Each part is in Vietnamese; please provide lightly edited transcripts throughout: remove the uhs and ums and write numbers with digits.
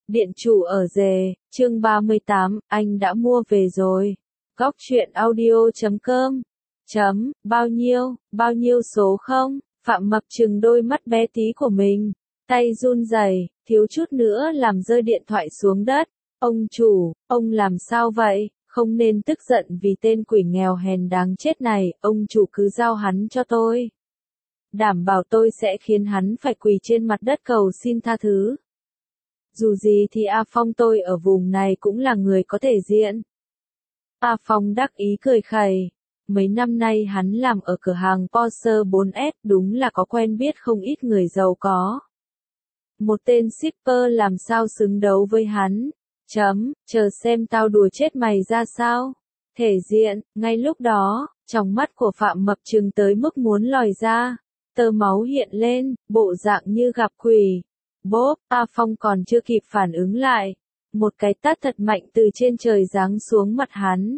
Điện chủ ở rề, chương 38, anh đã mua về rồi. Góc truyện audio.com. Bao nhiêu số không? Phạm Mập trừng đôi mắt bé tí của mình, tay run rẩy, thiếu chút nữa làm rơi điện thoại xuống đất. Ông chủ, ông làm sao vậy? Không nên tức giận vì tên quỷ nghèo hèn đáng chết này, ông chủ cứ giao hắn cho tôi. Đảm bảo tôi sẽ khiến hắn phải quỳ trên mặt đất cầu xin tha thứ. Dù gì thì A Phong tôi ở vùng này cũng là người có thể diện. A Phong đắc ý cười khẩy. Mấy năm nay hắn làm ở cửa hàng Porsche 4S, đúng là có quen biết không ít người giàu có. Một tên shipper làm sao xứng đấu với hắn. Chờ xem tao đùa chết mày ra sao. Thể diện, ngay lúc đó, trong mắt của Phạm Mập trừng tới mức muốn lòi ra. Tơ máu hiện lên, bộ dạng như gặp quỷ. Bốp, A Phong còn chưa kịp phản ứng lại. Một cái tát thật mạnh từ trên trời giáng xuống mặt hắn.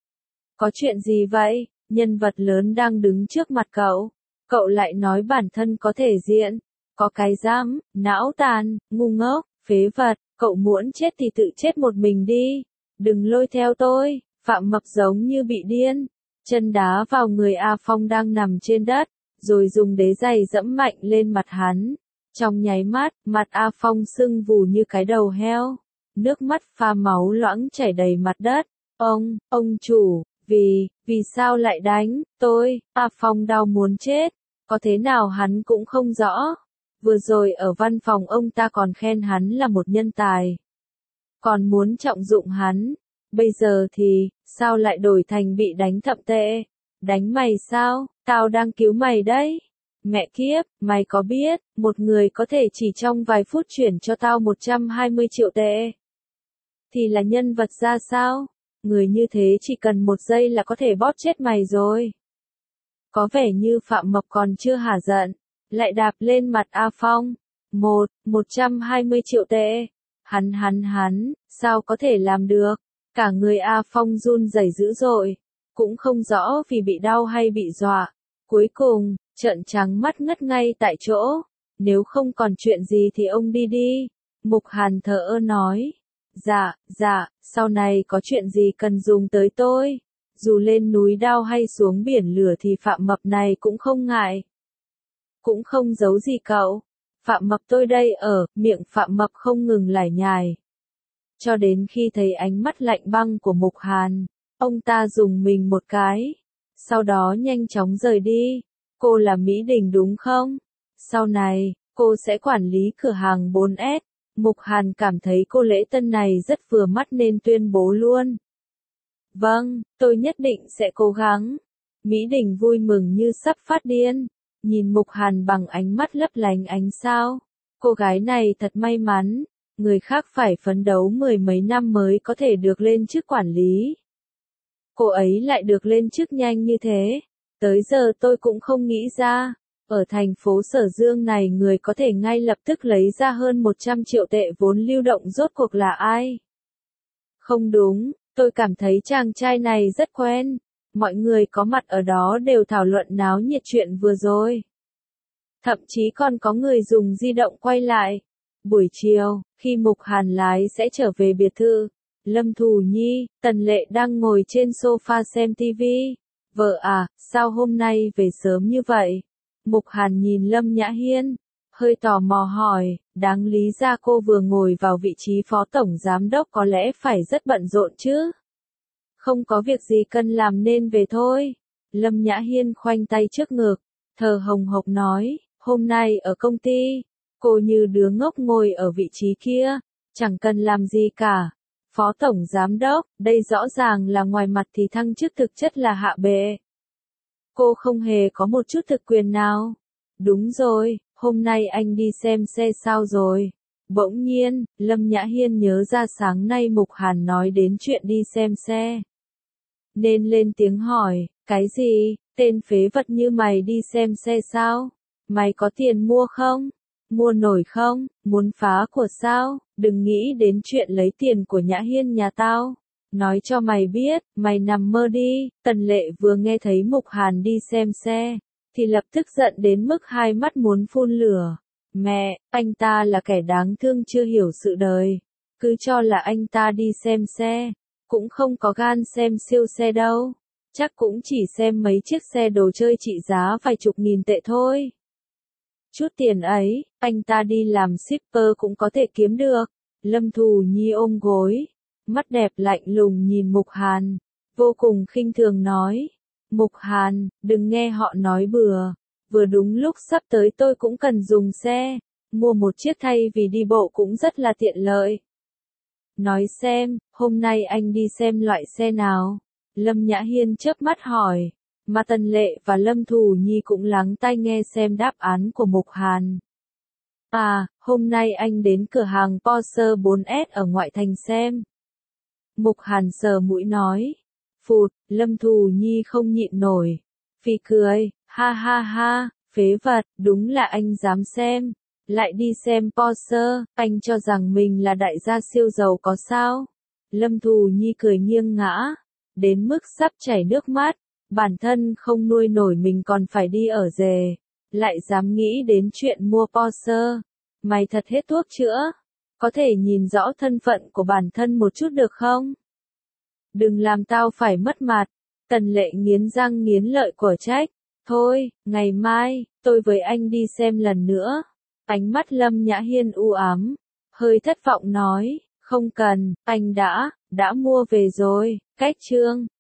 Có chuyện gì vậy? Nhân vật lớn đang đứng trước mặt cậu. Cậu lại nói bản thân có thể diện. Có cái dám, não tàn, ngu ngốc, phế vật. Cậu muốn chết thì tự chết một mình đi. Đừng lôi theo tôi. Phạm Mập giống như bị điên. Chân đá vào người A Phong đang nằm trên đất. Rồi dùng đế giày dẫm mạnh lên mặt hắn. Trong nháy mắt, mặt A Phong sưng vù như cái đầu heo. Nước mắt pha máu loãng chảy đầy mặt đất. Ông chủ, vì sao lại đánh tôi? A Phong đau muốn chết. Có thế nào hắn cũng không rõ. Vừa rồi ở văn phòng ông ta còn khen hắn là một nhân tài. Còn muốn trọng dụng hắn. Bây giờ thì, sao lại đổi thành bị đánh thậm tệ? Đánh mày sao? Tao đang cứu mày đấy. Mẹ kiếp, mày có biết, một người có thể chỉ trong vài phút chuyển cho tao 120 triệu tệ. Thì là nhân vật ra sao? Người như thế chỉ cần một giây là có thể bóp chết mày rồi. Có vẻ như Phạm Mập còn chưa hả giận, lại đạp lên mặt A Phong. 120 triệu tệ. Hắn, sao có thể làm được? Cả người A Phong run rẩy dữ dội, cũng không rõ vì bị đau hay bị dọa. Cuối cùng, trợn trắng mắt ngất ngay tại chỗ. Nếu không còn chuyện gì thì ông đi đi. Mục Hàn thờ ơ nói. Dạ, sau này có chuyện gì cần dùng tới tôi. Dù lên núi đao hay xuống biển lửa thì Phạm Mập này cũng không ngại. Cũng không giấu gì cậu. Phạm Mập tôi đây ở, miệng Phạm Mập không ngừng lải nhải. Cho đến khi thấy ánh mắt lạnh băng của Mục Hàn, ông ta dùng mình một cái. Sau đó nhanh chóng rời đi. Cô là Mỹ Đình đúng không? Sau này, cô sẽ quản lý cửa hàng 4S. Mục Hàn cảm thấy cô lễ tân này rất vừa mắt nên tuyên bố luôn. Vâng, tôi nhất định sẽ cố gắng. Mỹ Đình vui mừng như sắp phát điên. Nhìn Mục Hàn bằng ánh mắt lấp lánh ánh sao. Cô gái này thật may mắn. Người khác phải phấn đấu mười mấy năm mới có thể được lên chức quản lý. Cô ấy lại được lên chức nhanh như thế. Tới giờ tôi cũng không nghĩ ra. Ở thành phố Sở Dương này người có thể ngay lập tức lấy ra hơn 100 triệu tệ vốn lưu động rốt cuộc là ai? Không đúng, tôi cảm thấy chàng trai này rất quen. Mọi người có mặt ở đó đều thảo luận náo nhiệt chuyện vừa rồi. Thậm chí còn có người dùng di động quay lại. Buổi chiều, khi Mục Hàn lái sẽ trở về biệt thự, Lâm Thù Nhi, Tần Lệ đang ngồi trên sofa xem TV. Vợ à, sao hôm nay về sớm như vậy? Mục Hàn nhìn Lâm Nhã Hiên, hơi tò mò hỏi, đáng lý ra cô vừa ngồi vào vị trí phó tổng giám đốc có lẽ phải rất bận rộn chứ? Không có việc gì cần làm nên về thôi. Lâm Nhã Hiên khoanh tay trước ngực, thở hồng hộc nói, hôm nay ở công ty, cô như đứa ngốc ngồi ở vị trí kia, chẳng cần làm gì cả. Phó tổng giám đốc, đây rõ ràng là ngoài mặt thì thăng chức thực chất là hạ bệ. Cô không hề có một chút thực quyền nào. Đúng rồi, hôm nay anh đi xem xe sao rồi? Bỗng nhiên, Lâm Nhã Hiên nhớ ra sáng nay Mục Hàn nói đến chuyện đi xem xe. Nên lên tiếng hỏi, cái gì, tên phế vật như mày đi xem xe sao? Mày có tiền mua không? Mua nổi không? Muốn phá của sao? Đừng nghĩ đến chuyện lấy tiền của Nhã Hiên nhà tao. Nói cho mày biết, mày nằm mơ đi. Tần Lệ vừa nghe thấy Mục Hàn đi xem xe, thì lập tức giận đến mức hai mắt muốn phun lửa. Mẹ, anh ta là kẻ đáng thương chưa hiểu sự đời. cứ cho là anh ta đi xem xe, cũng không có gan xem siêu xe đâu, chắc cũng chỉ xem mấy chiếc xe đồ chơi trị giá vài chục nghìn tệ thôi. Chút tiền ấy, anh ta đi làm shipper cũng có thể kiếm được. Lâm Thù Nhi ôm gối, mắt đẹp lạnh lùng nhìn Mục Hàn, vô cùng khinh thường nói. Mục Hàn, đừng nghe họ nói bừa, vừa đúng lúc sắp tới tôi cũng cần dùng xe, mua một chiếc thay vì đi bộ cũng rất là tiện lợi. Nói xem, hôm nay anh đi xem loại xe nào? Lâm Nhã Hiên chớp mắt hỏi, mà Tần Lệ và Lâm Thù Nhi cũng lắng tai nghe xem đáp án của Mục Hàn. À, hôm nay anh đến cửa hàng Porsche 4S ở ngoại thành xem. Mục Hàn sờ mũi nói. Phụt, Lâm Thù Nhi không nhịn nổi. Phì cười, ha ha ha, phế vật, đúng là anh dám xem. Lại đi xem Porsche, anh cho rằng mình là đại gia siêu giàu có sao? Lâm Thù Nhi cười nghiêng ngã, đến mức sắp chảy nước mắt. Bản thân không nuôi nổi mình còn phải đi ở rể, lại dám nghĩ đến chuyện mua Porsche. Mày thật hết thuốc chữa. Có thể nhìn rõ thân phận của bản thân một chút được không? Đừng làm tao phải mất mặt. Tần Lệ nghiến răng nghiến lợi của trách. Thôi, ngày mai, tôi với anh đi xem lần nữa. Ánh mắt Lâm Nhã Hiên u ám, hơi thất vọng nói, không cần, anh đã mua về rồi. Cách chương